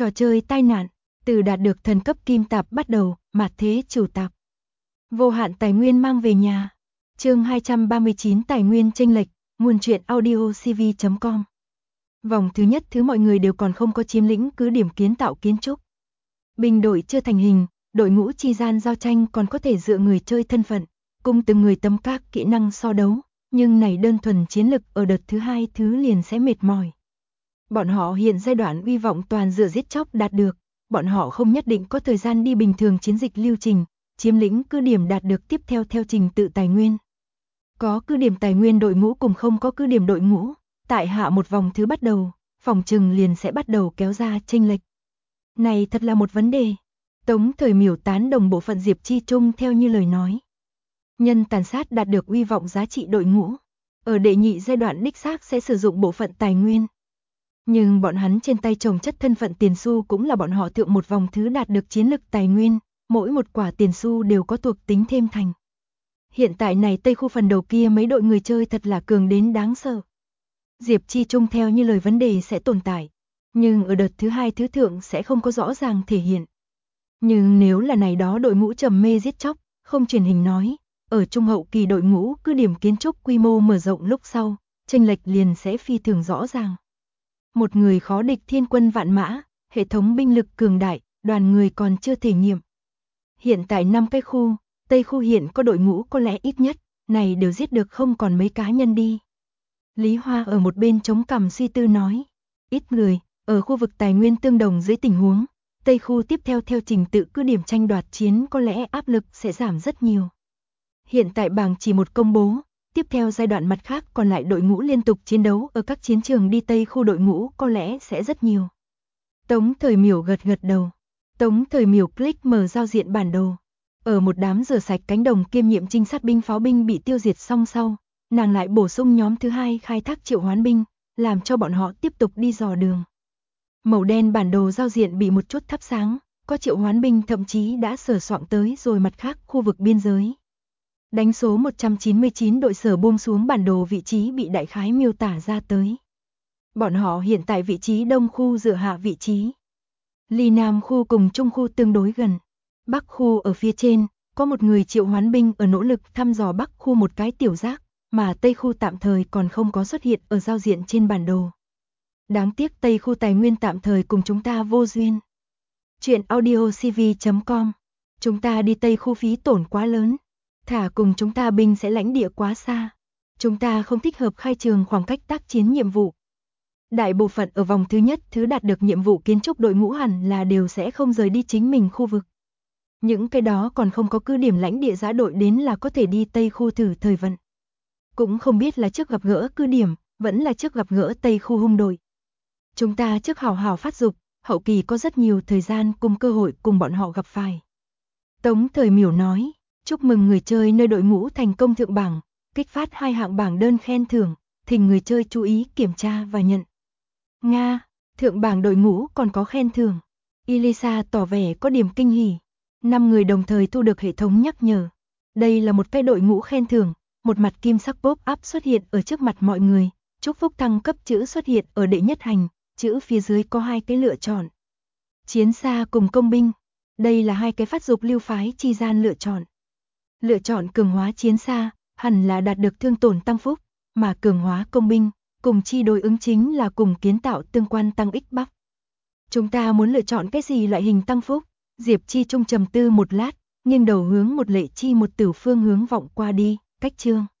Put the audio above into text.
Trò chơi tai nạn, từ đạt được thần cấp kim tạp bắt đầu, mạt thế chủ tạp. Vô hạn tài nguyên mang về nhà. Chương 239 tài nguyên chênh lệch, nguồn truyện audio cv.com. Vòng thứ nhất thứ mọi người đều còn không có chiếm lĩnh cứ điểm kiến tạo kiến trúc. Binh đội chưa thành hình, đội ngũ chi gian giao tranh còn có thể dựa người chơi thân phận, cùng từng người tấm các kỹ năng so đấu, nhưng này đơn thuần chiến lực ở đợt thứ hai thứ liền sẽ mệt mỏi. Bọn họ hiện giai đoạn uy vọng toàn dựa giết chóc đạt được, bọn họ không nhất định có thời gian đi bình thường chiến dịch lưu trình, chiếm lĩnh cứ điểm đạt được tiếp theo theo trình tự tài nguyên. Có cứ điểm tài nguyên đội ngũ cùng không có cứ điểm đội ngũ, tại hạ một vòng thứ bắt đầu, phòng trừng liền sẽ bắt đầu kéo ra chênh lệch. Này thật là một vấn đề. Tống Thời Miểu tán đồng bộ phận Diệp Chi Trung theo như lời nói. Nhân tàn sát đạt được uy vọng giá trị đội ngũ, ở đệ nhị giai đoạn đích xác sẽ sử dụng bộ phận tài nguyên. Nhưng bọn hắn trên tay trồng chất thân phận tiền xu cũng là bọn họ thượng một vòng thứ đạt được chiến lực tài nguyên, mỗi một quả tiền xu đều có thuộc tính thêm thành. Hiện tại này Tây khu phần đầu kia mấy đội người chơi thật là cường đến đáng sợ. Diệp Chi Trung theo như lời vấn đề sẽ tồn tại, nhưng ở đợt thứ hai thứ thượng sẽ không có rõ ràng thể hiện. Nhưng nếu là này đó đội ngũ trầm mê giết chóc, không truyền hình nói, ở trung hậu kỳ đội ngũ cứ điểm kiến trúc quy mô mở rộng lúc sau, chênh lệch liền sẽ phi thường rõ ràng. Một người khó địch thiên quân vạn mã, hệ thống binh lực cường đại, đoàn người còn chưa thể nghiệm. Hiện tại 5 cái khu, Tây khu hiện có đội ngũ có lẽ ít nhất, này đều giết được không còn mấy cá nhân đi. Lý Hoa ở một bên chống cằm suy tư nói, ít người, ở khu vực tài nguyên tương đồng dưới tình huống, Tây khu tiếp theo theo trình tự cứ điểm tranh đoạt chiến có lẽ áp lực sẽ giảm rất nhiều. Hiện tại bảng chỉ một công bố, tiếp theo giai đoạn mặt khác còn lại đội ngũ liên tục chiến đấu ở các chiến trường đi Tây khu đội ngũ có lẽ sẽ rất nhiều. Tống Thời Miểu gật gật đầu. Tống Thời Miểu click mở giao diện bản đồ. Ở một đám rửa sạch cánh đồng kiêm nhiệm trinh sát binh pháo binh bị tiêu diệt xong sau, nàng lại bổ sung nhóm thứ hai khai thác triệu hoán binh, làm cho bọn họ tiếp tục đi dò đường. Màu đen bản đồ giao diện bị một chút thắp sáng, có triệu hoán binh thậm chí đã sờ soạng tới rồi mặt khác khu vực biên giới. Đánh số 199 đội sở buông xuống bản đồ vị trí bị đại khái miêu tả ra tới. Bọn họ hiện tại vị trí đông khu dựa hạ vị trí. Ly Nam khu cùng Trung khu tương đối gần. Bắc khu ở phía trên, có một người triệu hoán binh ở nỗ lực thăm dò Bắc khu một cái tiểu giác, mà Tây khu tạm thời còn không có xuất hiện ở giao diện trên bản đồ. Đáng tiếc Tây khu tài nguyên tạm thời cùng chúng ta vô duyên. Chuyện audio cv.com. Chúng ta đi Tây khu phí tổn quá lớn. Thả cùng chúng ta binh sẽ lãnh địa quá xa. Chúng ta không thích hợp khai trường khoảng cách tác chiến nhiệm vụ. Đại bộ phận ở vòng thứ nhất thứ đạt được nhiệm vụ kiến trúc đội ngũ hẳn là đều sẽ không rời đi chính mình khu vực. Những cái đó còn không có cứ điểm lãnh địa giã đội đến là có thể đi Tây khu thử thời vận. Cũng không biết là trước gặp gỡ cứ điểm, vẫn là trước gặp gỡ Tây khu hung đội. Chúng ta trước hào hào phát dục, hậu kỳ có rất nhiều thời gian cùng cơ hội cùng bọn họ gặp phải. Tống Thời Miểu nói, chúc mừng người chơi nơi đội ngũ thành công thượng bảng, kích phát 2 hạng bảng đơn khen thưởng, thỉnh người chơi chú ý kiểm tra và nhận. Nga, thượng bảng đội ngũ còn có khen thưởng. Elisa tỏ vẻ có điểm kinh hỉ. 5 người đồng thời thu được hệ thống nhắc nhở. Đây là một cái đội ngũ khen thưởng, một mặt kim sắc pop-up xuất hiện ở trước mặt mọi người, chúc phúc thăng cấp chữ xuất hiện ở đệ nhất hành, chữ phía dưới có 2 cái lựa chọn. Chiến xa cùng công binh. Đây là 2 cái phát dục lưu phái chi gian lựa chọn. Lựa chọn cường hóa chiến xa, hẳn là đạt được thương tổn tăng phúc, mà cường hóa công binh, cùng chi đối ứng chính là cùng kiến tạo tương quan tăng ích bắp. Chúng ta muốn lựa chọn cái gì loại hình tăng phúc? Diệp Chi Trung trầm tư một lát, nghiêng đầu hướng một Lệ Chi một Tử Phương hướng vọng qua đi, cách chương.